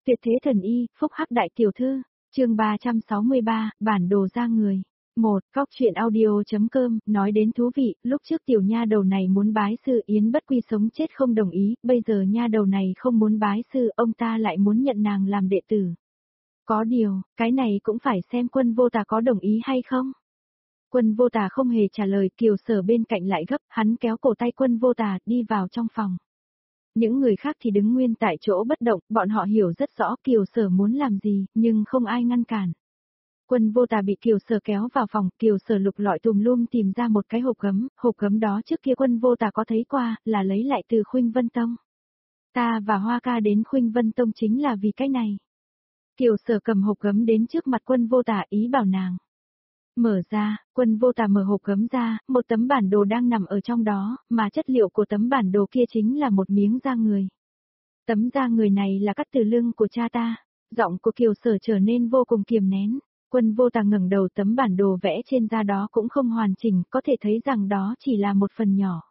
Tuyệt thế thần y, phúc hắc đại tiểu thư, chương 363, bản đồ ra người. Góc truyện audio.com, nói đến thú vị, lúc trước tiểu nha đầu này muốn bái sư Yến Bất Quy sống chết không đồng ý, bây giờ nha đầu này không muốn bái sư, ông ta lại muốn nhận nàng làm đệ tử. Có điều, cái này cũng phải xem Quân Vô Tà có đồng ý hay không. Quân Vô Tà không hề trả lời, Kiều Sở bên cạnh lại gấp, hắn kéo cổ tay Quân Vô Tà đi vào trong phòng. Những người khác thì đứng nguyên tại chỗ bất động, bọn họ hiểu rất rõ Kiều Sở muốn làm gì, nhưng không ai ngăn cản. Quân Vô Tà bị Kiều Sở kéo vào phòng, Kiều Sở lục lọi tùm lum tìm ra một cái hộp gấm đó trước kia Quân Vô Tà có thấy qua, là lấy lại từ Khuynh Vân Tông. Ta và Hoa Ca đến Khuynh Vân Tông chính là vì cái này. Kiều Sở cầm hộp gấm đến trước mặt Quân Vô Tà ý bảo nàng. Mở ra, Quân Vô Tà mở hộp gấm ra, một tấm bản đồ đang nằm ở trong đó, mà chất liệu của tấm bản đồ kia chính là một miếng da người. Tấm da người này là cắt từ lưng của cha ta. Giọng của Kiều Sở trở nên vô cùng kiềm nén. Quân Vô Tà ngẩng đầu, tấm bản đồ vẽ trên da đó cũng không hoàn chỉnh, có thể thấy rằng đó chỉ là một phần nhỏ.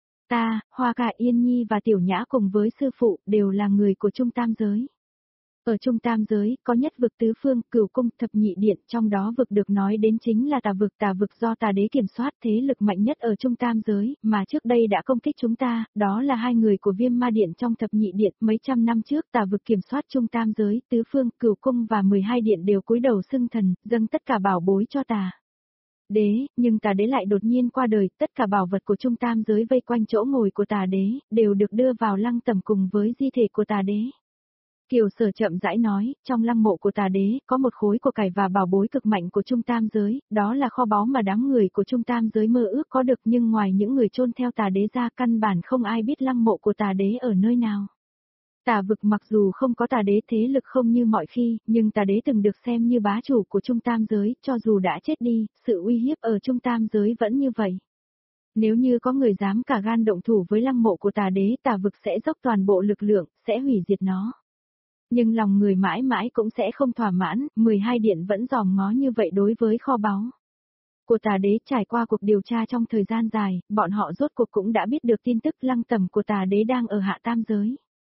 Ta, Hoa Ca, Yên Nhi và Tiểu Nhã cùng với sư phụ đều là người của Trung Tam Giới. Ở Trung Tam Giới, có nhất vực tứ phương, Cửu Cung, Thập Nhị Điện, trong đó vực được nói đến chính là Tà vực do Tà Đế kiểm soát, thế lực mạnh nhất ở Trung Tam Giới, mà trước đây đã công kích chúng ta, đó là hai người của Viêm Ma Điện trong Thập Nhị Điện, mấy trăm năm trước Tà vực kiểm soát Trung Tam Giới, tứ phương, Cửu Cung và 12 điện đều cúi đầu xưng thần, dâng tất cả bảo bối cho Tà Đế, nhưng Tà Đế lại đột nhiên qua đời, tất cả bảo vật của Trung Tam Giới vây quanh chỗ ngồi của Tà Đế, đều được đưa vào lăng tẩm cùng với di thể của Tà Đế. Kiều Sở chậm rãi nói, trong lăng mộ của Tà Đế, có một khối của cải và bảo bối cực mạnh của Trung Tam Giới, đó là kho báu mà đám người của Trung Tam Giới mơ ước có được, nhưng ngoài những người chôn theo Tà Đế ra, căn bản không ai biết lăng mộ của Tà Đế ở nơi nào. Tà vực mặc dù không có Tà Đế thế lực không như mọi khi, nhưng Tà Đế từng được xem như bá chủ của Trung Tam Giới, cho dù đã chết đi, sự uy hiếp ở Trung Tam Giới vẫn như vậy. Nếu như có người dám cả gan động thủ với lăng mộ của Tà Đế, Tà vực sẽ dốc toàn bộ lực lượng, sẽ hủy diệt nó. Nhưng lòng người mãi mãi cũng sẽ không thỏa mãn, 12 điện vẫn dòm ngó như vậy đối với kho báu của Tà Đế. Trải qua cuộc điều tra trong thời gian dài, bọn họ rốt cuộc cũng đã biết được tin tức lăng tẩm của Tà Đế đang ở Hạ Tam Giới.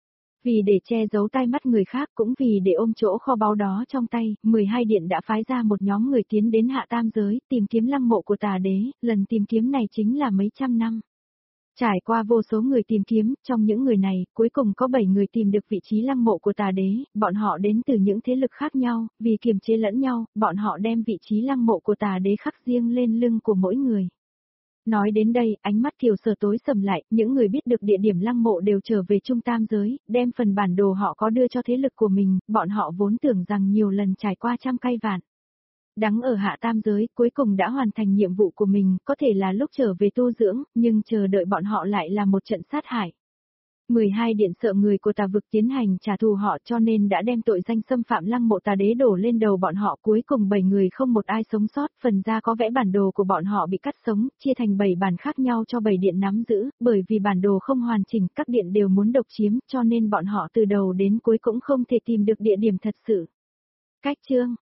Vì để che giấu tai mắt người khác cũng vì để ôm chỗ kho báu đó trong tay, 12 điện đã phái ra một nhóm người tiến đến Hạ Tam Giới, tìm kiếm lăng mộ của Tà Đế, lần tìm kiếm này chính là mấy trăm năm. Trải qua vô số người tìm kiếm, trong những người này, cuối cùng có 7 người tìm được vị trí lăng mộ của Tà Đế, bọn họ đến từ những thế lực khác nhau, vì kiềm chế lẫn nhau, bọn họ đem vị trí lăng mộ của Tà Đế khắc riêng lên lưng của mỗi người. Nói đến đây, ánh mắt Kiều Sở tối sầm lại, những người biết được địa điểm lăng mộ đều trở về Trung Tam Giới, đem phần bản đồ họ có đưa cho thế lực của mình, bọn họ vốn tưởng rằng nhiều lần trải qua trăm cây vạn đắng ở Hạ Tam Giới, cuối cùng đã hoàn thành nhiệm vụ của mình, có thể là lúc trở về tu dưỡng, nhưng chờ đợi bọn họ lại là một trận sát hại. 12 điện sợ người của Tà vực tiến hành trả thù họ, cho nên đã đem tội danh xâm phạm lăng mộ Tà Đế đổ lên đầu bọn họ, cuối cùng 7 người không một ai sống sót, phần ra có vẽ bản đồ của bọn họ bị cắt sống, chia thành 7 bản khác nhau cho 7 điện nắm giữ, bởi vì bản đồ không hoàn chỉnh, các điện đều muốn độc chiếm, cho nên bọn họ từ đầu đến cuối cũng không thể tìm được địa điểm thật sự. Cách chương